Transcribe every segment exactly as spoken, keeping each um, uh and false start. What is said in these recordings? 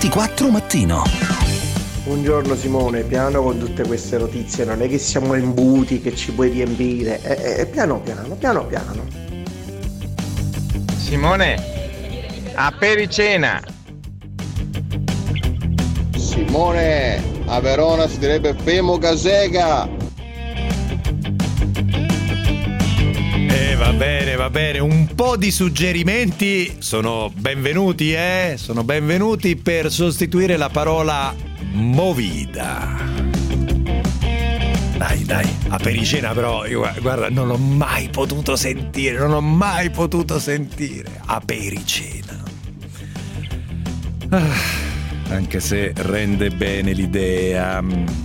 ventiquattro Mattino. Buongiorno Simone, piano con tutte queste notizie, non è che siamo imbuti che ci puoi riempire, è, è piano piano, piano piano. Simone, a pericena. Simone, a Verona si direbbe Femo Casega. Eh, va bene, va bene, un po' di suggerimenti sono benvenuti, eh? Sono benvenuti per sostituire la parola movida. Dai, dai, a pericena però, io guarda, non l'ho mai potuto sentire, non ho mai potuto sentire. A pericena. Ah, anche se rende bene l'idea.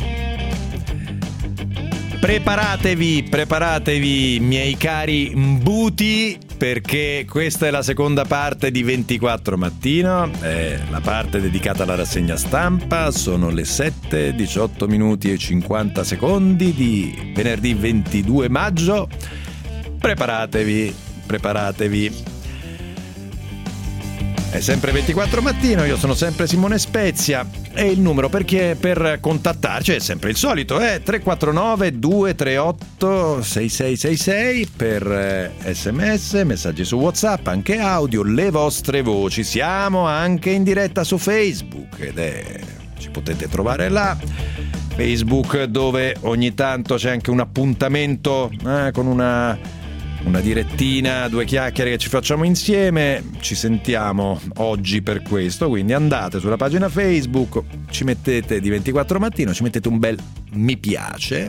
Preparatevi, preparatevi miei cari mbuti, perché questa è la seconda parte di ventiquattro Mattino, è la parte dedicata alla rassegna stampa. Sono le sette, diciotto minuti e cinquanta secondi di venerdì ventidue maggio. Preparatevi, preparatevi. È sempre ventiquattro Mattino, io sono sempre Simone Spezia e il numero perché per contattarci è sempre il solito, è eh? tre quattro nove due tre otto sei sei sei sei per eh, sms, messaggi su WhatsApp, anche audio, le vostre voci. Siamo anche in diretta su Facebook ed è ci potete trovare là. Facebook, dove ogni tanto c'è anche un appuntamento eh, con una Una direttina, due chiacchiere che ci facciamo insieme. Ci sentiamo oggi per questo, quindi andate sulla pagina Facebook, ci mettete di ventiquattro Mattino, ci mettete un bel mi piace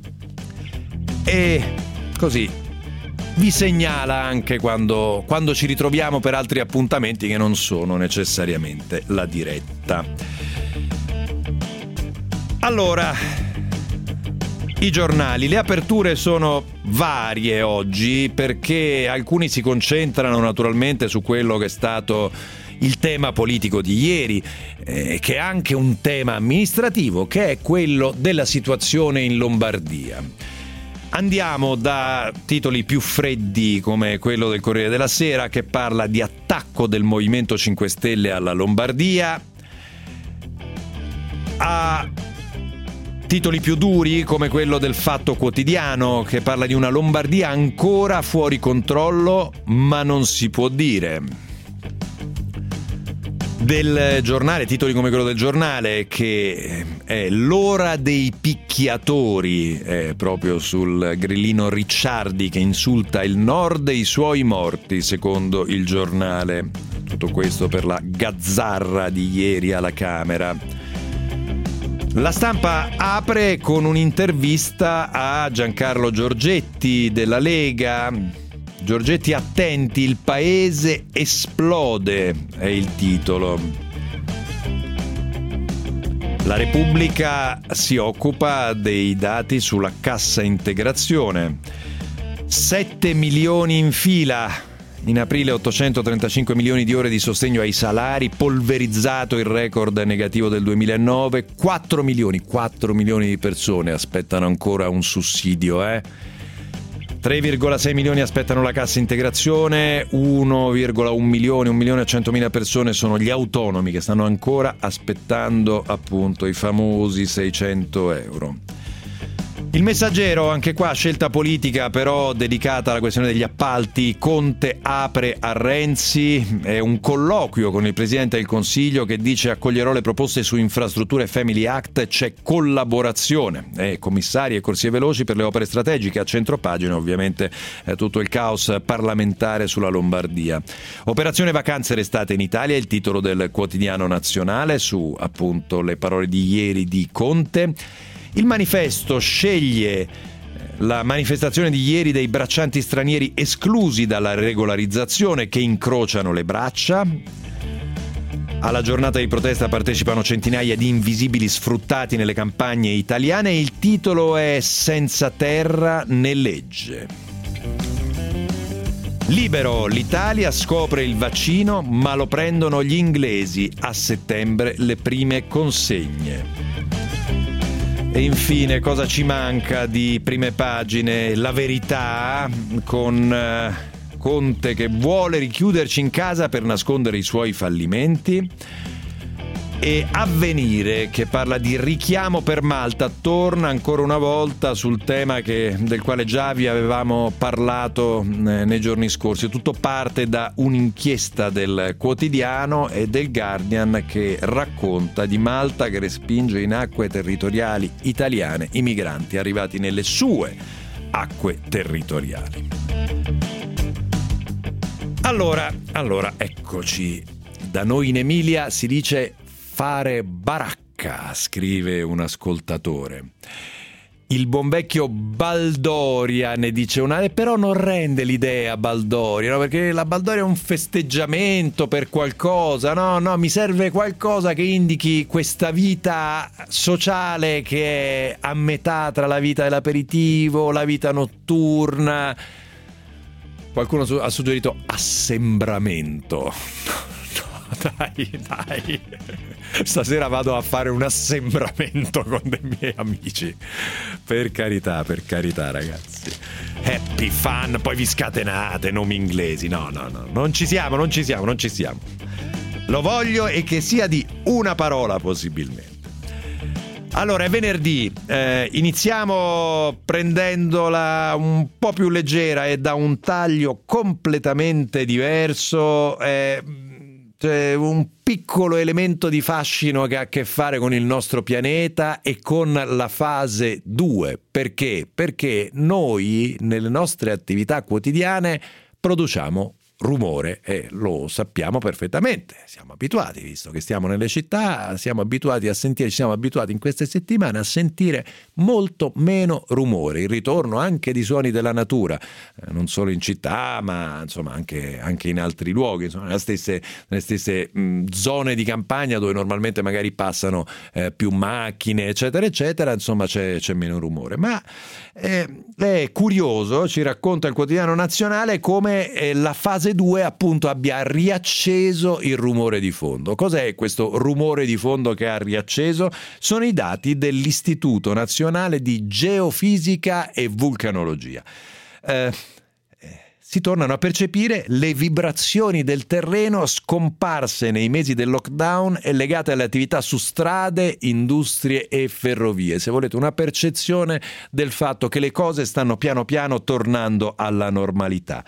e così vi segnala anche quando, quando ci ritroviamo per altri appuntamenti che non sono necessariamente la diretta. Allora, i giornali, le aperture sono varie oggi perché alcuni si concentrano naturalmente su quello che è stato il tema politico di ieri, eh, che è anche un tema amministrativo, che è quello della situazione in Lombardia. Andiamo da titoli più freddi come quello del Corriere della Sera, che parla di attacco del Movimento cinque Stelle alla Lombardia, a titoli più duri come quello del Fatto Quotidiano, che parla di una Lombardia ancora fuori controllo, ma non si può dire. Del Giornale, titoli come quello del Giornale, che è l'ora dei picchiatori, è proprio sul grillino Ricciardi che insulta il nord e i suoi morti, secondo il Giornale. Tutto questo per la gazzarra di ieri alla Camera. La Stampa apre con un'intervista a Giancarlo Giorgetti della Lega. Giorgetti, attenti, il paese esplode, è il titolo. La Repubblica si occupa dei dati sulla cassa integrazione. sette milioni in fila. In aprile ottocentotrentacinque milioni di ore di sostegno ai salari, polverizzato il record negativo del duemilanove, quattro milioni, quattro milioni di persone aspettano ancora un sussidio, eh? tre virgola sei milioni aspettano la cassa integrazione, uno virgola uno milione, un milione e centomila persone sono gli autonomi che stanno ancora aspettando appunto i famosi seicento euro. Il Messaggero, anche qua scelta politica però dedicata alla questione degli appalti. Conte apre a Renzi, è un colloquio con il Presidente del Consiglio che dice accoglierò le proposte su infrastrutture Family Act, c'è collaborazione, eh, commissari e corsie veloci per le opere strategiche. A centropagina ovviamente eh, tutto il caos parlamentare sulla Lombardia. Operazione vacanze restate in Italia, il titolo del Quotidiano Nazionale su appunto le parole di ieri di Conte. Il Manifesto sceglie la manifestazione di ieri dei braccianti stranieri esclusi dalla regolarizzazione che incrociano le braccia. Alla giornata di protesta partecipano centinaia di invisibili sfruttati nelle campagne italiane. Il titolo è Senza terra né legge. Libero, l'Italia scopre il vaccino ma lo prendono gli inglesi, a settembre le prime consegne. E infine, cosa ci manca di prime pagine? La Verità, con eh, Conte che vuole richiuderci in casa per nascondere i suoi fallimenti. E Avvenire, che parla di richiamo per Malta, torna ancora una volta sul tema che, del quale già vi avevamo parlato eh, nei giorni scorsi. Tutto parte da un'inchiesta del Quotidiano e del Guardian che racconta di Malta che respinge in acque territoriali italiane i migranti arrivati nelle sue acque territoriali. Allora, allora, eccoci. Da noi in Emilia si dice fare baracca, scrive un ascoltatore. Il buon vecchio Baldoria ne dice una, però non rende l'idea Baldoria, no? Perché la Baldoria è un festeggiamento per qualcosa, no? No, mi serve qualcosa che indichi questa vita sociale che è a metà tra la vita dell'aperitivo, la vita notturna. Qualcuno ha suggerito assembramento. Dai, dai, stasera vado a fare un assembramento con dei miei amici. Per carità, per carità, ragazzi. Happy fun, poi vi scatenate, nomi inglesi. No, no, no, non ci siamo, non ci siamo, non ci siamo. Lo voglio e che sia di una parola possibilmente. Allora, è venerdì, eh, iniziamo prendendola un po' più leggera e da un taglio completamente diverso. Eh, C'è un piccolo elemento di fascino che ha a che fare con il nostro pianeta e con la fase due. Perché? Perché noi nelle nostre attività quotidiane produciamo rumore e lo sappiamo perfettamente, siamo abituati, visto che stiamo nelle città, siamo abituati a sentire, ci siamo abituati in queste settimane a sentire molto meno rumore, il ritorno anche di suoni della natura, eh, non solo in città ma insomma anche, anche in altri luoghi, insomma, nelle stesse, nelle stesse mh, zone di campagna dove normalmente magari passano eh, più macchine eccetera eccetera, insomma c'è, c'è meno rumore, ma eh, è curioso, ci racconta il Quotidiano Nazionale come eh, la fase due appunto abbia riacceso il rumore di fondo. Cos'è questo rumore di fondo che ha riacceso? Sono i dati dell'Istituto Nazionale di Geofisica e Vulcanologia. Eh, si tornano a percepire le vibrazioni del terreno scomparse nei mesi del lockdown e legate alle attività su strade, industrie e ferrovie. Se volete, una percezione del fatto che le cose stanno piano piano tornando alla normalità.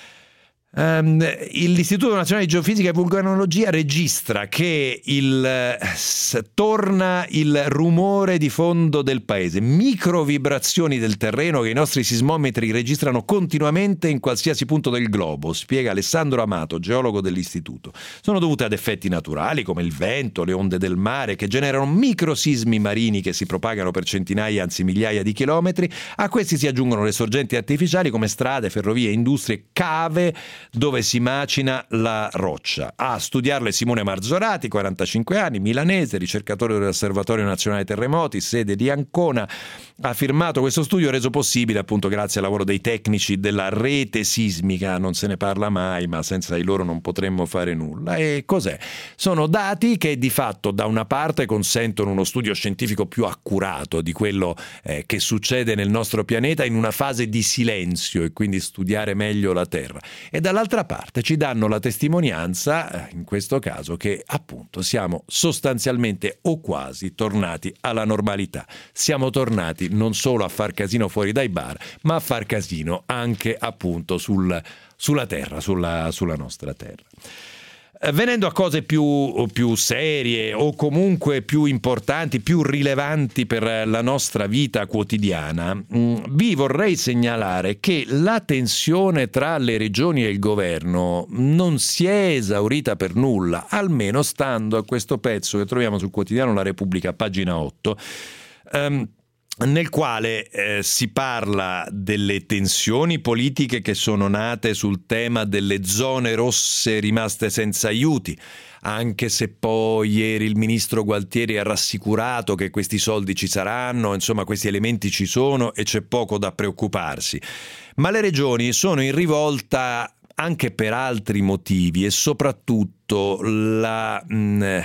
Um, l'Istituto Nazionale di Geofisica e Vulcanologia registra che il, s, torna il rumore di fondo del paese, microvibrazioni del terreno che i nostri sismometri registrano continuamente in qualsiasi punto del globo, spiega Alessandro Amato, geologo dell'istituto. Sono dovute ad effetti naturali come il vento, le onde del mare che generano microsismi marini che si propagano per centinaia anzi migliaia di chilometri. A questi si aggiungono le sorgenti artificiali come strade, ferrovie, industrie, cave dove si macina la roccia. A studiarle Simone Marzorati, quarantacinque anni, milanese, ricercatore dell'Osservatorio Nazionale Terremoti, sede di Ancona, ha firmato questo studio reso possibile appunto grazie al lavoro dei tecnici della rete sismica. Non se ne parla mai, ma senza di loro non potremmo fare nulla. E cos'è? Sono dati che di fatto da una parte consentono uno studio scientifico più accurato di quello eh, che succede nel nostro pianeta in una fase di silenzio e quindi studiare meglio la Terra. E dall'altra parte ci danno la testimonianza, in questo caso, che appunto siamo sostanzialmente o quasi tornati alla normalità. Siamo tornati non solo a far casino fuori dai bar, ma a far casino anche appunto sul, sulla terra, sulla, sulla nostra terra. Venendo a cose più, più serie o comunque più importanti, più rilevanti per la nostra vita quotidiana, vi vorrei segnalare che la tensione tra le regioni e il governo non si è esaurita per nulla, almeno stando a questo pezzo che troviamo sul quotidiano La Repubblica, pagina otto, um, nel quale eh, si parla delle tensioni politiche che sono nate sul tema delle zone rosse rimaste senza aiuti, anche se poi ieri il ministro Gualtieri ha rassicurato che questi soldi ci saranno, insomma questi elementi ci sono e c'è poco da preoccuparsi. Ma le regioni sono in rivolta anche per altri motivi e soprattutto la mh,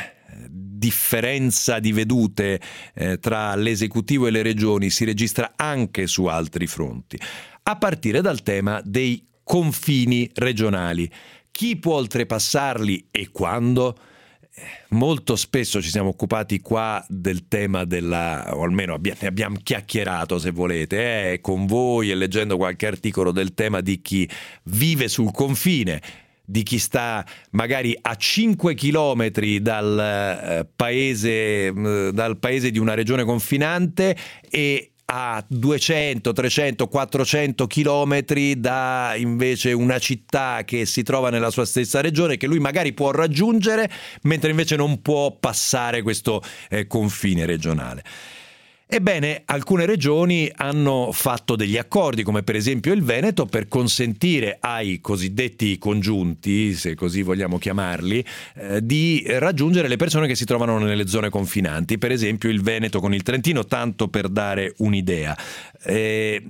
differenza di vedute eh, tra l'esecutivo e le regioni si registra anche su altri fronti, a partire dal tema dei confini regionali. Chi può oltrepassarli e quando? molto spesso ci siamo occupati qua del tema della, o almeno abbia, ne abbiamo chiacchierato, se volete, eh, con voi e leggendo qualche articolo del tema di chi vive sul confine, di chi sta magari a cinque chilometri dal eh, paese, eh, dal paese di una regione confinante e a duecento, trecento, quattrocento chilometri da invece una città che si trova nella sua stessa regione, che lui magari può raggiungere, mentre invece non può passare questo eh, confine regionale. Ebbene, alcune regioni hanno fatto degli accordi, come per esempio il Veneto, per consentire ai cosiddetti congiunti, se così vogliamo chiamarli, eh, di raggiungere le persone che si trovano nelle zone confinanti. Per esempio il Veneto con il Trentino, tanto per dare un'idea. Eh,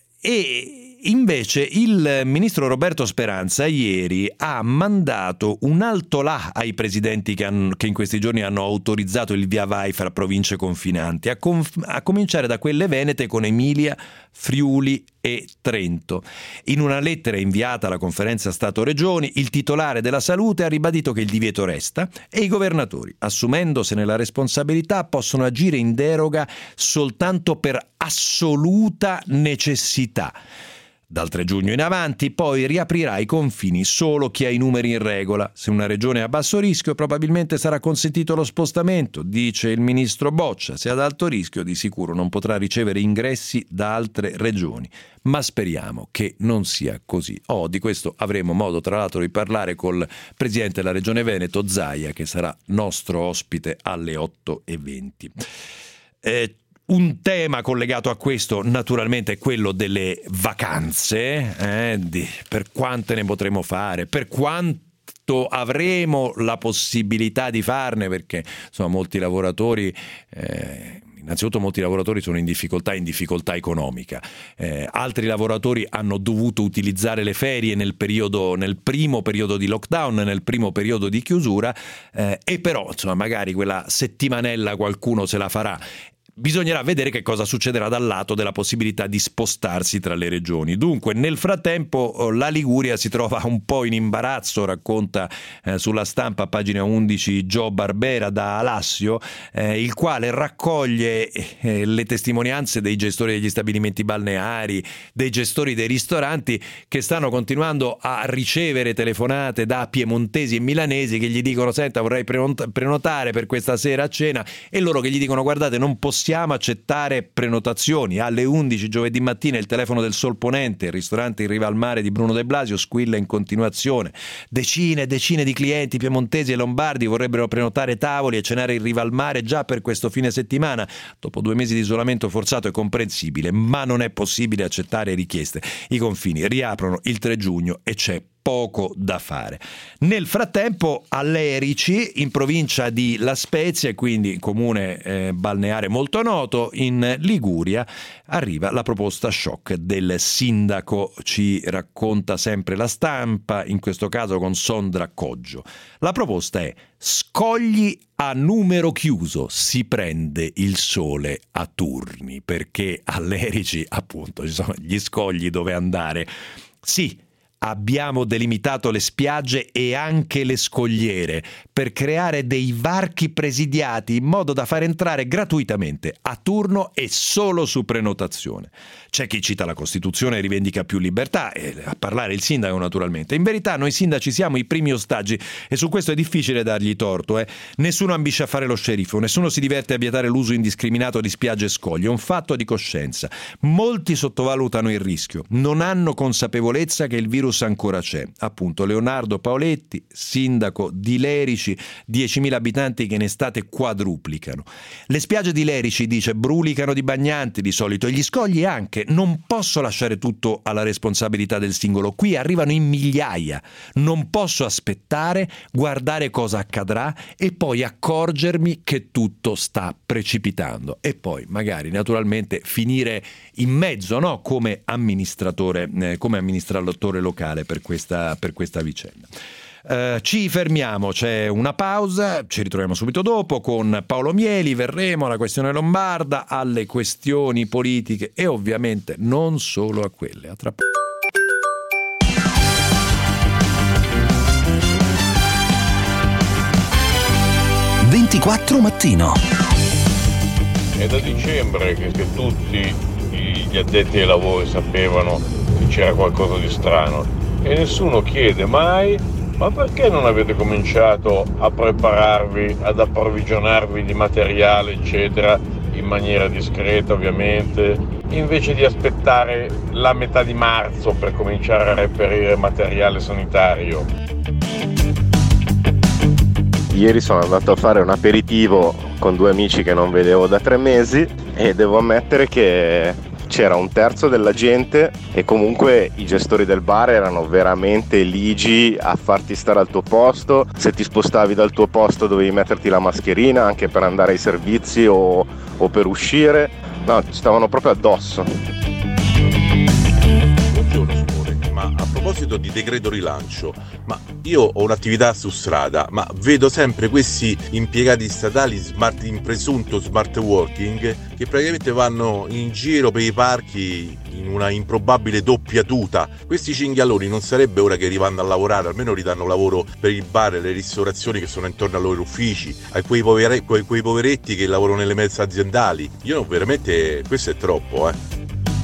e invece il ministro Roberto Speranza ieri ha mandato un alto là ai presidenti che, hanno, che in questi giorni hanno autorizzato il via vai fra province confinanti, a, conf- a cominciare da quelle venete con Emilia, Friuli e Trento. In una lettera inviata alla conferenza Stato-Regioni, il titolare della salute ha ribadito che il divieto resta e i governatori, assumendosene la responsabilità, possono agire in deroga soltanto per assoluta necessità. Dal tre giugno in avanti poi riaprirà i confini solo chi ha i numeri in regola. Se una regione è a basso rischio probabilmente sarà consentito lo spostamento, dice il ministro Boccia. Se ad alto rischio di sicuro non potrà ricevere ingressi da altre regioni. Ma speriamo che non sia così. Oh, di questo avremo modo tra l'altro di parlare col presidente della regione Veneto, Zaia, che sarà nostro ospite alle otto e venti. Eh, Un tema collegato a questo naturalmente è quello delle vacanze, eh, di, per quante ne potremo fare, per quanto avremo la possibilità di farne, perché insomma molti lavoratori, eh, innanzitutto molti lavoratori sono in difficoltà, in difficoltà economica, eh, altri lavoratori hanno dovuto utilizzare le ferie nel periodo, nel primo periodo di lockdown, nel primo periodo di chiusura, eh, e però insomma magari quella settimanella qualcuno se la farà. Bisognerà vedere che cosa succederà dal lato della possibilità di spostarsi tra le regioni. Dunque, nel frattempo la Liguria si trova un po' in imbarazzo, racconta eh, sulla Stampa a pagina undici Gio Barbera da Alassio, eh, il quale raccoglie eh, le testimonianze dei gestori degli stabilimenti balneari, dei gestori dei ristoranti, che stanno continuando a ricevere telefonate da piemontesi e milanesi che gli dicono: senta, vorrei prenotare per questa sera a cena, e loro che gli dicono: guardate, non possiamo Possiamo accettare prenotazioni. Alle undici giovedì mattina il telefono del Sol Ponente, il ristorante in riva al mare di Bruno De Blasio, squilla in continuazione. Decine e decine di clienti piemontesi e lombardi vorrebbero prenotare tavoli e cenare in riva al mare già per questo fine settimana. Dopo due mesi di isolamento forzato è comprensibile, ma non è possibile accettare richieste. I confini riaprono il tre giugno e c'è poco da fare. Nel frattempo a Lerici, in provincia di La Spezia, quindi comune eh, balneare molto noto in Liguria, arriva la proposta shock del sindaco, ci racconta sempre La Stampa, in questo caso con Sondra Coggio. La proposta è: scogli a numero chiuso, si prende il sole a turni, perché a Lerici appunto ci sono gli scogli dove andare. Sì, abbiamo delimitato le spiagge e anche le scogliere per creare dei varchi presidiati in modo da far entrare gratuitamente, a turno e solo su prenotazione. C'è chi cita la Costituzione e rivendica più libertà, e a parlare il sindaco naturalmente. In verità noi sindaci siamo i primi ostaggi e su questo è difficile dargli torto. Eh. Nessuno ambisce a fare lo sceriffo, nessuno si diverte a vietare l'uso indiscriminato di spiagge e scogli, è un fatto di coscienza. Molti sottovalutano il rischio, non hanno consapevolezza che il virus ancora c'è. Appunto Leonardo Paoletti, sindaco di Lerici, diecimila abitanti che in estate quadruplicano. Le spiagge di Lerici, dice, brulicano di bagnanti di solito, e gli scogli anche. Non posso lasciare tutto alla responsabilità del singolo, qui arrivano in migliaia, non posso aspettare, guardare cosa accadrà e poi accorgermi che tutto sta precipitando e poi magari naturalmente finire in mezzo, no? come amministratore eh, come amministratore locale per questa, per questa vicenda. Uh, ci fermiamo, c'è una pausa, ci ritroviamo subito dopo con Paolo Mieli, verremo alla questione lombarda, alle questioni politiche e ovviamente non solo a quelle. A tra poco. ventiquattro mattino. È da dicembre che, che tutti gli addetti ai lavori sapevano che c'era qualcosa di strano e nessuno chiede mai: ma perché non avete cominciato a prepararvi, ad approvvigionarvi di materiale eccetera in maniera discreta ovviamente, invece di aspettare la metà di marzo per cominciare a reperire materiale sanitario? Ieri sono andato a fare un aperitivo con due amici che non vedevo da tre mesi e devo ammettere che c'era un terzo della gente e comunque i gestori del bar erano veramente ligi a farti stare al tuo posto. Se ti spostavi dal tuo posto dovevi metterti la mascherina anche per andare ai servizi o, o per uscire. No, ci stavano proprio addosso. Buongiorno Simone, ma a proposito di decreto rilancio, ma io ho un'attività su strada, ma vedo sempre questi impiegati statali smart, in presunto smart working che praticamente vanno in giro per i parchi in una improbabile doppia tuta. Questi cinghialoni non sarebbe ora che rivanno a lavorare, almeno ridanno lavoro per il bar e le ristorazioni che sono intorno ai loro uffici, a quei, povere, quei, quei poveretti che lavorano nelle mezze aziendali. Io non veramente, questo è troppo, eh.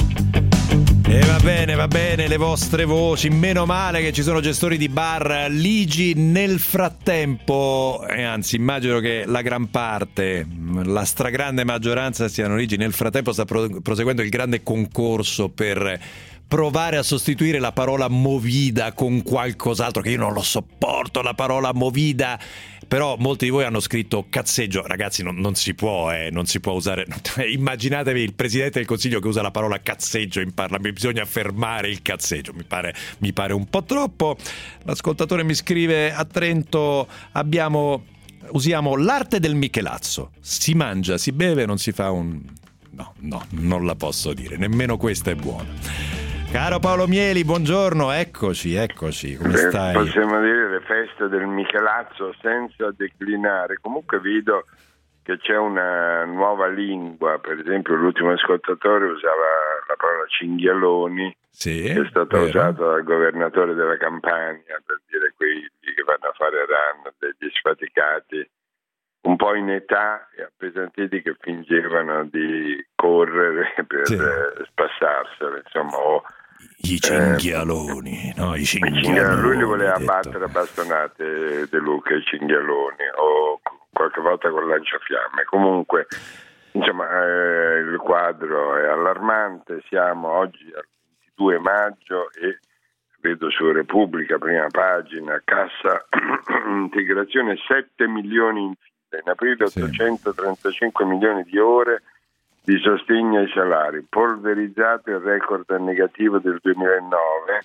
E va bene, va bene, le vostre voci, meno male che ci sono gestori di bar ligi nel frattempo, e anzi immagino che la gran parte, la stragrande maggioranza siano ligi, nel frattempo sta pro- proseguendo il grande concorso per provare a sostituire la parola movida con qualcos'altro, che io non lo sopporto la parola movida. Però molti di voi hanno scritto cazzeggio. Ragazzi, non, non si può, eh, non si può usare. Immaginatevi il Presidente del Consiglio che usa la parola cazzeggio in Parlamento. Bisogna fermare il cazzeggio. Mi pare, mi pare un po' troppo. L'ascoltatore mi scrive: a Trento abbiamo, usiamo l'arte del Michelazzo. Si mangia, si beve, non si fa un... No, no, non la posso dire. Nemmeno questa è buona. Caro Paolo Mieli, buongiorno, eccoci, eccoci, come stai? Possiamo dire le feste del Michelazzo senza declinare. Comunque vedo che c'è una nuova lingua, per esempio l'ultimo ascoltatore usava la parola cinghialoni, sì, che è stata vero. usata dal governatore della Campania per dire quelli che vanno a fare run, degli sfaticati un po' in età e appesantiti che fingevano di correre per sì. spassarsene, insomma, o i cinghialoni, eh, no, i cinghialoni. Lui li voleva battere a bastonate De Luca, i cinghialoni, o qualche volta con lanciafiamme. Comunque, insomma, eh, il quadro è allarmante. Siamo oggi al ventidue maggio e vedo su Repubblica, prima pagina, cassa integrazione sette milioni in fila. In aprile ottocentotrentacinque sì. milioni di ore di sostegno ai salari, polverizzato il record negativo del duemilanove,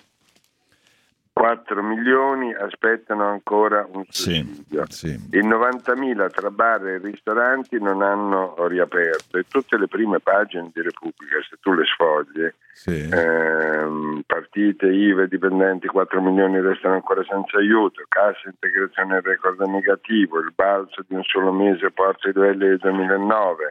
quattro milioni aspettano ancora un sussidio, sì, sì. Il novantamila tra bar e ristoranti non hanno riaperto e tutte le prime pagine di Repubblica, se tu le sfogli, sì. ehm, partite, I V A, dipendenti, quattro milioni restano ancora senza aiuto, cassa integrazione record negativo, il balzo di un solo mese porta i livelli del duemilanove,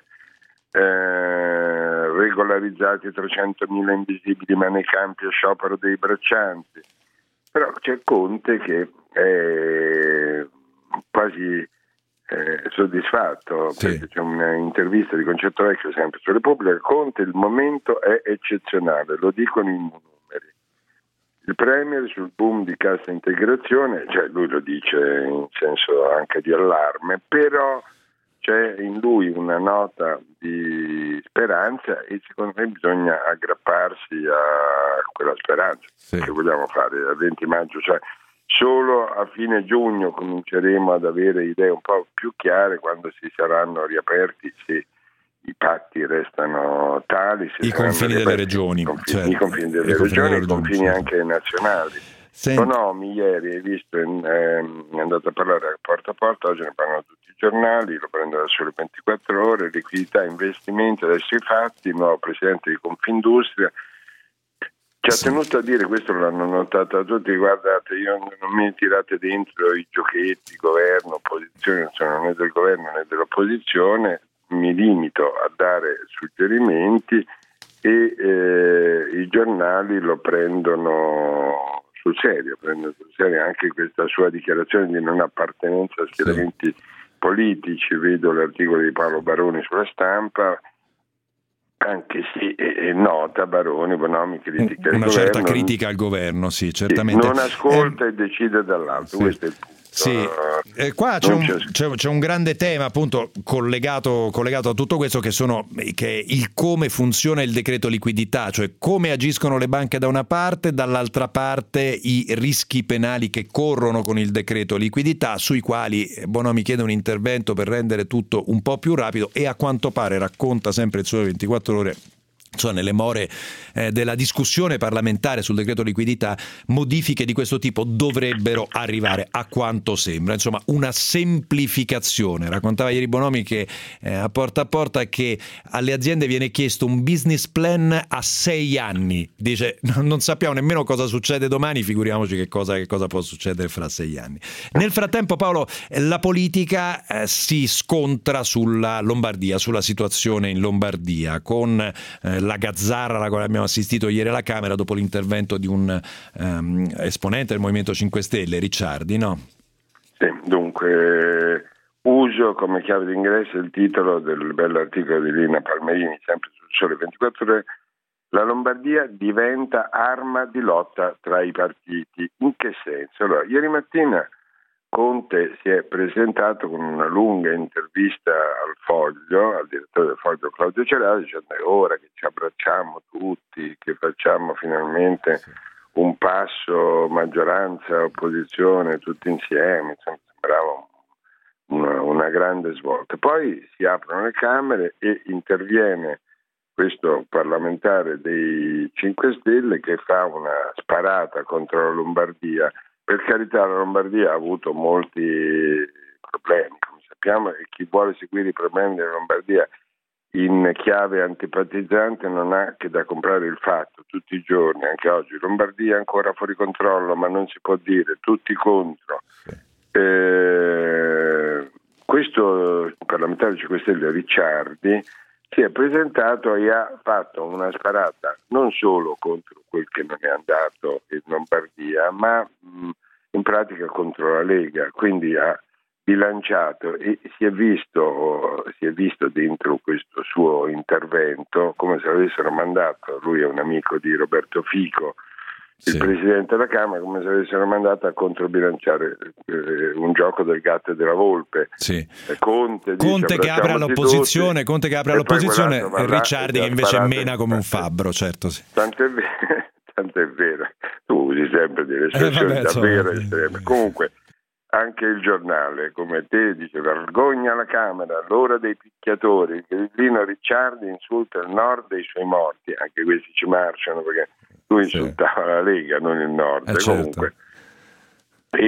Eh, regolarizzati trecentomila invisibili ma nei campi a sciopero dei braccianti. Però c'è Conte che è quasi eh, soddisfatto, sì. perché c'è un'intervista di Concetto Vecchio sempre su Repubblica. Conte, il momento è eccezionale, lo dicono i numeri. Il Premier sul boom di cassa integrazione, cioè lui lo dice in senso anche di allarme, però c'è in lui una nota di speranza e secondo me bisogna aggrapparsi a quella speranza sì. che vogliamo fare al venti maggio, cioè solo a fine giugno cominceremo ad avere idee un po' più chiare quando si saranno riaperti, se i patti restano tali, se i confini delle regioni, i confini, certo. i confini delle I regioni, i confini certo. anche nazionali. Senti. Bonomi ieri, hai visto, ehm, è andato a parlare a porta a porta, oggi ne parlano tutti i giornali, lo prendo da sole ventiquattro ore, liquidità, investimenti, adesso i fatti, il nuovo presidente di Confindustria. Ci ha sì. tenuto a dire, questo l'hanno notato tutti, guardate, io non mi tirate dentro i giochetti, governo, opposizione, non sono né del governo né dell'opposizione, mi limito a dare suggerimenti e eh, i giornali lo prendono sul serio, prendono sul serio anche questa sua dichiarazione di non appartenenza a schieramenti sì. politici, vedo l'articolo di Paolo Baroni sulla Stampa, anche se è nota Baroni, Bonomi critica il una governo, certa critica al governo, sì, certamente. Sì, non ascolta eh, e decide dall'alto, sì. questo è il punto. Sì, eh, qua c'è un, c'è, c'è un grande tema appunto collegato, collegato a tutto questo, che sono che è il come funziona il decreto liquidità, cioè come agiscono le banche da una parte, dall'altra parte i rischi penali che corrono con il decreto liquidità, sui quali Bonomi chiede un intervento per rendere tutto un po' più rapido, e a quanto pare, racconta sempre il Sole ventiquattro Ore, cioè nelle more eh, della discussione parlamentare sul decreto liquidità, modifiche di questo tipo dovrebbero arrivare, a quanto sembra, insomma una semplificazione. Raccontava ieri Bonomi che eh, a porta a porta che alle aziende viene chiesto un business plan a sei anni, dice non sappiamo nemmeno cosa succede domani, figuriamoci che cosa, che cosa può succedere fra sei anni. Nel frattempo, Paolo, la politica eh, si scontra sulla Lombardia, sulla situazione in Lombardia, con eh, la gazzarra alla quale abbiamo assistito ieri alla Camera dopo l'intervento di un um, esponente del Movimento cinque Stelle, Ricciardi, no? Sì, dunque uso come chiave d'ingresso il titolo del bell'articolo di Lina Palmerini, sempre sul Sole ventiquattro Ore: la Lombardia diventa arma di lotta tra i partiti. In che senso? Allora, ieri mattina Conte si è presentato con una lunga intervista al Foglio, al direttore del Foglio Claudio Cerasi, dicendo è ora che ci abbracciamo tutti, che facciamo finalmente un passo maggioranza, opposizione, tutti insieme. Insomma, sembrava una, una grande svolta. Poi si aprono le Camere e interviene questo parlamentare dei cinque Stelle che fa una sparata contro la Lombardia. Per carità, la Lombardia ha avuto molti problemi, come sappiamo, e chi vuole seguire i problemi della Lombardia in chiave antipatizzante non ha che da comprare il Fatto tutti i giorni, anche oggi. Lombardia è ancora fuori controllo, ma non si può dire, tutti contro. Eh, questo parlamentare cinque Stelle, Ricciardi, si è presentato e ha fatto una sparata non solo contro quel che non è andato in Lombardia, ma mh, in pratica contro la Lega, quindi ha bilanciato e si è visto si è visto dentro questo suo intervento come se avessero mandato, lui è un amico di Roberto Fico, il sì. Presidente della Camera, come se avessero mandato a controbilanciare eh, un gioco del gatto e della volpe. Sì. Eh, Conte, Conte dice, che apre all'opposizione, tutti, Conte che apre all'opposizione, e Ricciardi che invece mena come un fabbro, certo sì. Tant'è vero, tant'è vero. Tu usi sempre delle espressioni eh, davvero estreme. Comunque anche il Giornale, come te, dice vergogna alla Camera, l'ora dei picchiatori, Lino Ricciardi insulta il nord e i suoi morti, anche questi ci marciano perché lui insultava sì. la Lega, non il Nord, eh, comunque. Certo.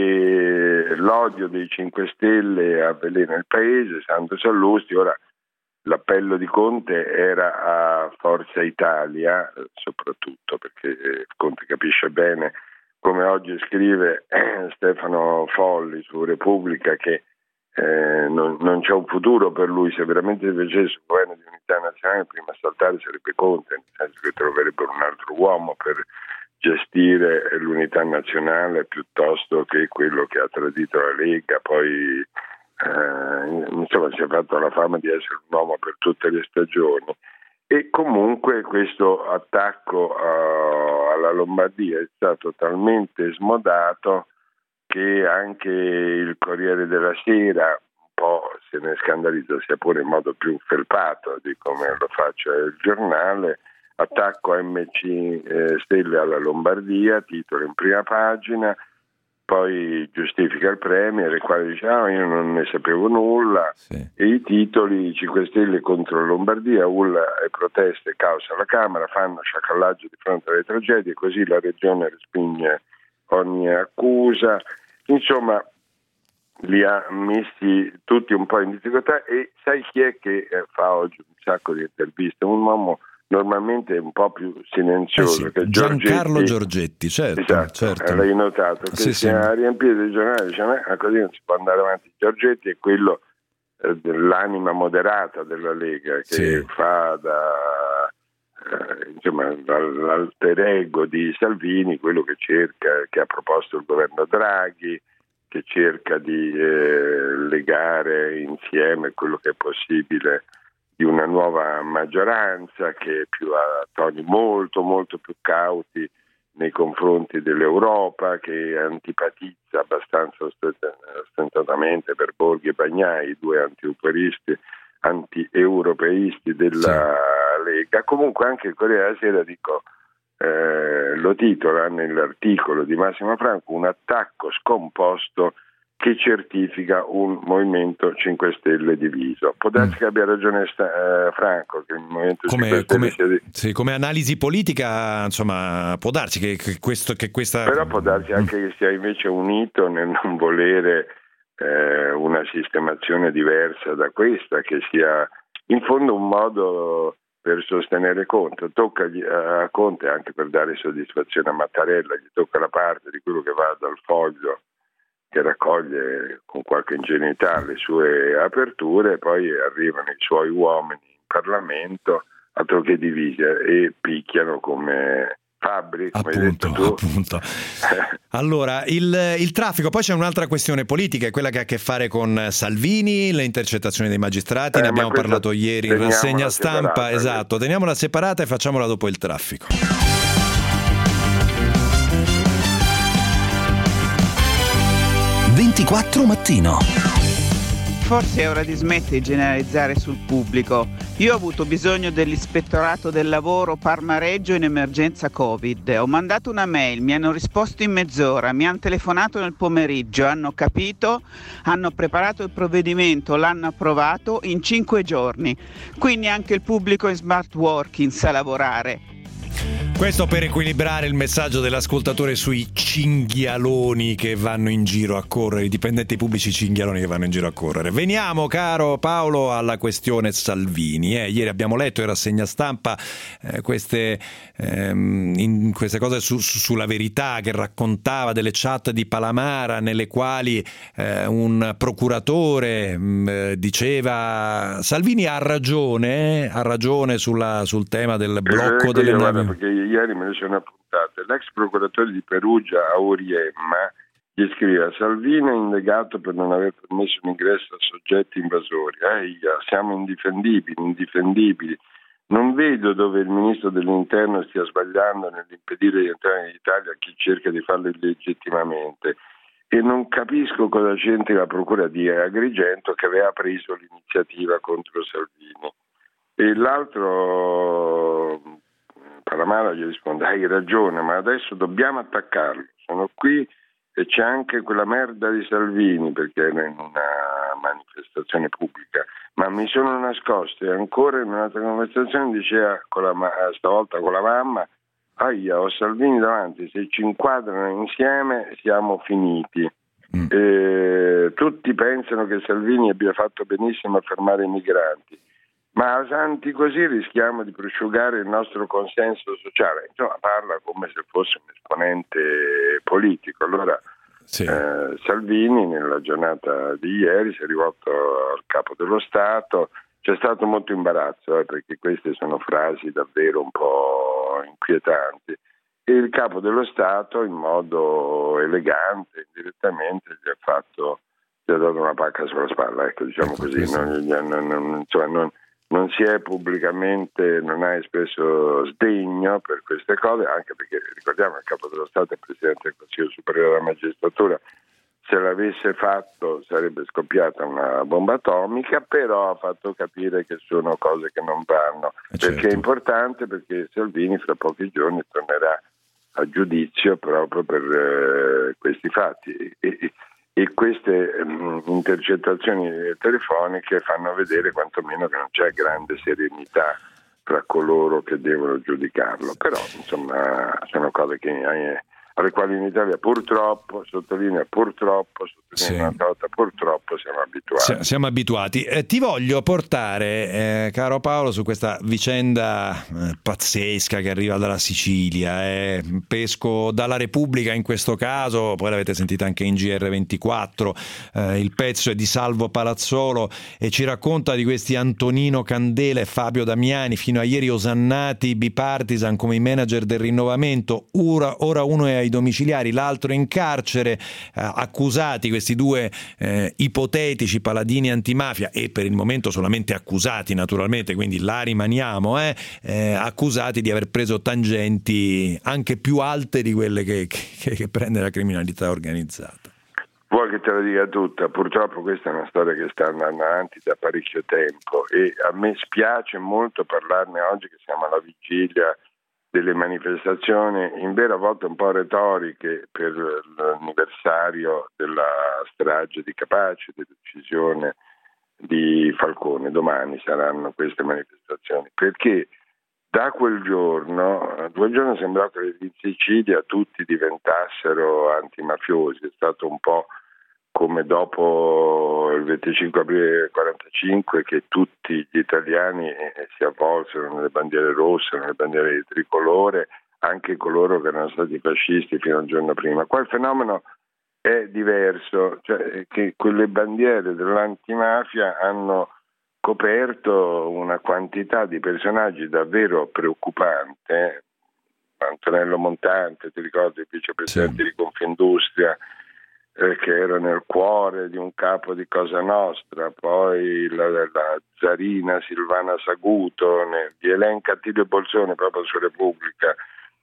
E l'odio dei cinque Stelle avvelena il paese, Santo Sallusti. Ora l'appello di Conte era a Forza Italia, soprattutto perché Conte capisce bene, come oggi scrive eh, Stefano Folli su Repubblica, che eh, non, non c'è un futuro per lui. Se veramente si facesse un governo di unità nazionale, prima a saltare sarebbe Conte, nel senso che troverebbero un altro uomo per gestire l'unità nazionale piuttosto che quello che ha tradito la Lega. Poi eh, insomma si è fatto la fama di essere un uomo per tutte le stagioni. E comunque questo attacco uh, alla Lombardia è stato talmente smodato che anche il Corriere della Sera un po' se ne scandalizza, sia pure in modo più felpato di come lo faccia il Giornale. Attacco a M C eh, Stelle alla Lombardia, titolo in prima pagina, poi giustifica il premier, il quale dice ah, io non ne sapevo nulla, sì. E i titoli cinque Stelle contro Lombardia, Ulla e proteste, causa alla Camera, fanno sciacallaggio di fronte alle tragedie, così la regione respinge ogni accusa. Insomma, li ha messi tutti un po' in difficoltà. E sai chi è che eh, fa oggi un sacco di interviste? Un uomo normalmente un po' più silenzioso, eh sì, che Giancarlo Giorgetti, certo, esatto, certo. L'hai notato, che sì, si è sì. riempito i giornali, dice ma così non si può andare avanti. Giorgetti è quello eh, dell'anima moderata della Lega, che sì. fa da eh, insomma l'alter ego di Salvini, quello che cerca, che ha proposto il governo Draghi, che cerca di eh, legare insieme quello che è possibile di una nuova maggioranza che è più a toni molto molto più cauti nei confronti dell'Europa, che antipatizza abbastanza ostentatamente per Borghi e Bagnai, i due anti-europeisti, anti-europeisti della sì. Lega. Comunque anche il Corriere della Sera, dico, eh, lo titola nell'articolo di Massimo Franco, un attacco scomposto che certifica un Movimento cinque Stelle diviso. Può darsi mm. che abbia ragione sta, eh, Franco, che il Movimento come, cinque Stelle come, sia di... sì, come analisi politica, insomma, può darsi che, che, questo, che questa... Però può darsi anche mm. che sia invece unito nel non volere eh, una sistemazione diversa da questa, che sia in fondo un modo per sostenere Conte. Tocca a Conte, anche per dare soddisfazione a Mattarella, gli tocca la parte di quello che va dal Foglio, che raccoglie con qualche ingenuità le sue aperture, poi arrivano i suoi uomini in Parlamento, altro che divisi, e picchiano come fabbri, come hai detto tu. Appunto. Allora, il, il traffico, poi c'è un'altra questione politica, è quella che ha a che fare con Salvini, le intercettazioni dei magistrati, eh, ne abbiamo parlato ieri in rassegna stampa, esatto, teniamola separata e facciamola dopo il traffico. ventiquattro mattino. Forse è ora di smettere di generalizzare sul pubblico. Io ho avuto bisogno dell'ispettorato del lavoro Parma-Reggio in emergenza Covid. Ho mandato una mail, mi hanno risposto in mezz'ora, mi hanno telefonato nel pomeriggio, hanno capito, hanno preparato il provvedimento, l'hanno approvato in cinque giorni. Quindi anche il pubblico in smart working sa lavorare. Questo per equilibrare il messaggio dell'ascoltatore sui cinghialoni che vanno in giro a correre, i dipendenti pubblici cinghialoni che vanno in giro a correre. Veniamo, caro Paolo, alla questione Salvini. Eh, ieri abbiamo letto in rassegna stampa eh, queste, ehm, in, queste cose su, su, sulla Verità, che raccontava delle chat di Palamara nelle quali eh, un procuratore mh, diceva Salvini ha ragione, ha ragione sulla, sul tema del blocco eh, delle navi. Perché ieri me ne sono appuntate. L'ex procuratore di Perugia, Auriemma, gli scrive: Salvini è indagato per non aver permesso l'ingresso a soggetti invasori. Eia, siamo indifendibili, indifendibili. Non vedo dove il ministro dell'interno stia sbagliando nell'impedire di entrare in Italia a chi cerca di farlo illegittimamente. E non capisco cosa c'entri la procura di Agrigento, che aveva preso l'iniziativa contro Salvini. E l'altro, Palamara, gli risponde: hai ragione, ma adesso dobbiamo attaccarlo. Sono qui e c'è anche quella merda di Salvini, perché era in una manifestazione pubblica, ma mi sono nascosto. E ancora in un'altra conversazione diceva, con la, stavolta con la mamma: aia, ho Salvini davanti, se ci inquadrano insieme siamo finiti. Mm. E tutti pensano che Salvini abbia fatto benissimo a fermare i migranti, ma santi così rischiamo di prosciugare il nostro consenso sociale. Insomma, parla come se fosse un esponente politico. Allora sì. eh, Salvini nella giornata di ieri si è rivolto al capo dello Stato. C'è stato molto imbarazzo eh, perché queste sono frasi davvero un po' inquietanti, e il capo dello Stato in modo elegante, indirettamente, gli ha fatto gli ha dato una pacca sulla spalla, ecco, diciamo ecco, così. Non, non, non, insomma, non, non si è pubblicamente, non ha espresso sdegno per queste cose, anche perché ricordiamo che il capo dello Stato è il Presidente del Consiglio Superiore della Magistratura. Se l'avesse fatto sarebbe scoppiata una bomba atomica, però ha fatto capire che sono cose che non vanno, eh perché certo. È importante, perché Salvini fra pochi giorni tornerà a giudizio proprio per eh, questi fatti, e, e queste um, intercettazioni telefoniche fanno vedere quantomeno che non c'è grande serenità tra coloro che devono giudicarlo, però insomma sono cose che eh, alle quali in Italia purtroppo, sottolineo purtroppo, sottolineo sì. una volta, purtroppo siamo abituati. Siamo abituati. Eh, ti voglio portare, eh, caro Paolo, su questa vicenda eh, pazzesca che arriva dalla Sicilia. Eh. Pesco dalla Repubblica in questo caso, poi l'avete sentita anche in G R ventiquattro, eh, il pezzo è di Salvo Palazzolo e ci racconta di questi Antonino Candela e Fabio Damiani, fino a ieri osannati bipartisan come i manager del rinnovamento. Ora, ora uno è ai domiciliari, l'altro in carcere, eh, accusati questi due eh, ipotetici paladini antimafia, e per il momento solamente accusati naturalmente, quindi là rimaniamo, eh, eh, accusati di aver preso tangenti anche più alte di quelle che, che, che prende la criminalità organizzata. Vuoi che te la dica tutta? Purtroppo questa è una storia che sta andando avanti da parecchio tempo e a me spiace molto parlarne oggi che siamo alla vigilia delle manifestazioni, in vera volta un po' retoriche, per l'anniversario della strage di Capaci, dell'uccisione di Falcone. Domani saranno queste manifestazioni, perché da quel giorno, quel giorno sembrava che in Sicilia tutti diventassero antimafiosi, è stato un po' come dopo il venticinque aprile quarantacinque che tutti gli italiani si avvolsero nelle bandiere rosse, nelle bandiere di tricolore, anche coloro che erano stati fascisti fino al giorno prima. Qua il fenomeno è diverso, cioè che quelle bandiere dell'antimafia hanno coperto una quantità di personaggi davvero preoccupante. Antonello Montante, ti ricordi, il vicepresidente sì. di Confindustria, eh, che era nel cuore di un capo di Cosa Nostra, poi la, la zarina Silvana Saguto, gli elenca Attilio Bolzoni proprio su Repubblica,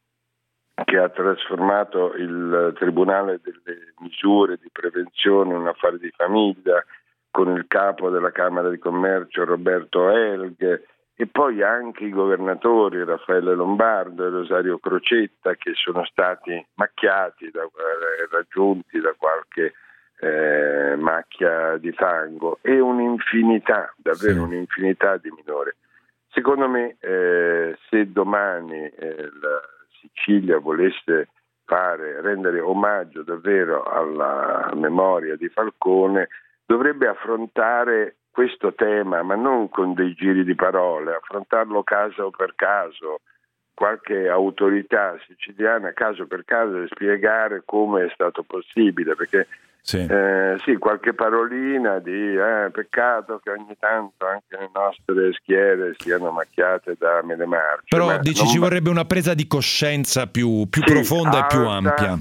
che ha trasformato il Tribunale delle Misure di Prevenzione in un affare di famiglia, con il capo della Camera di Commercio Roberto Elghe, e poi anche i governatori Raffaele Lombardo e Rosario Crocetta, che sono stati macchiati, da, eh, raggiunti da qualche eh, macchia di fango, e un'infinità, davvero sì. un'infinità di minori. Secondo me eh, se domani eh, la Sicilia volesse fare, rendere omaggio davvero alla memoria di Falcone, dovrebbe affrontare questo tema, ma non con dei giri di parole, affrontarlo caso per caso, qualche autorità siciliana caso per caso, e spiegare come è stato possibile, perché sì, eh, sì qualche parolina di eh, peccato che ogni tanto anche le nostre schiere siano macchiate da mele marce. Però dici ci va... vorrebbe una presa di coscienza più, più sì, profonda e più ampia.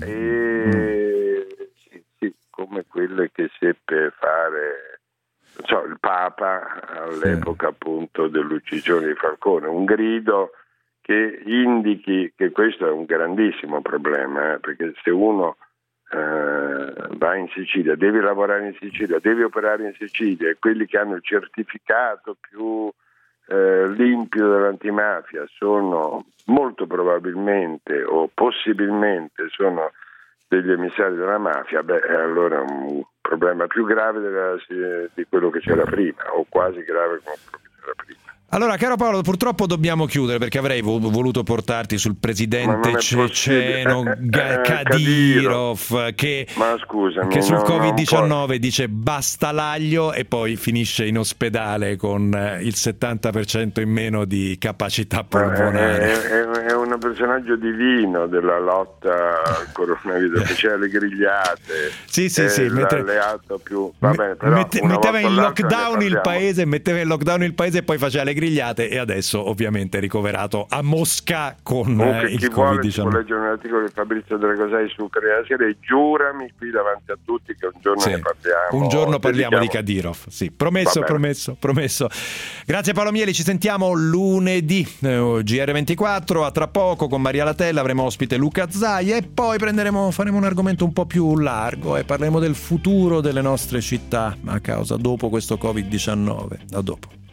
E... Mm. Sì, sì, come quelle che seppe fare so, il Papa all'epoca sì. appunto dell'uccisione di Falcone, un grido che indichi che questo è un grandissimo problema, eh, perché se uno eh, va in Sicilia, deve lavorare in Sicilia, deve operare in Sicilia, e quelli che hanno il certificato più eh, limpido dell'antimafia sono molto probabilmente o possibilmente sono degli emissari della mafia, beh, allora un problema più grave della, di quello che c'era prima, o quasi grave come quello che c'era prima. Allora, caro Paolo, purtroppo dobbiamo chiudere, perché avrei voluto portarti sul presidente ceceno Kadyrov, che, Ma scusami, che sul no, covid diciannove dice basta l'aglio e poi finisce in ospedale con il settanta per cento in meno di capacità polmonare. È, è, è un personaggio divino della lotta al coronavirus, che c'è le grigliate, sì, sì, sì, l'alleato più... Vabbè, però mette, metteva in lockdown il paese, metteva in lockdown il paese e poi faceva le grigliate, e adesso ovviamente è ricoverato a Mosca con Comunque, il chi covid diciannove. Chi vuole leggere un articolo di Fabrizio Dragosai su Corriere della Sera, e giurami qui davanti a tutti che un giorno sì, ne parliamo. Un giorno parliamo dedichiamo... di Kadyrov, sì, promesso, promesso, promesso. Grazie Paolo Mieli, ci sentiamo lunedì, eh, G R ventiquattro, a tra poco con Maria Latella, avremo ospite Luca Zaia e poi prenderemo, faremo un argomento un po' più largo e parleremo del futuro delle nostre città a causa dopo questo covid diciannove. A dopo.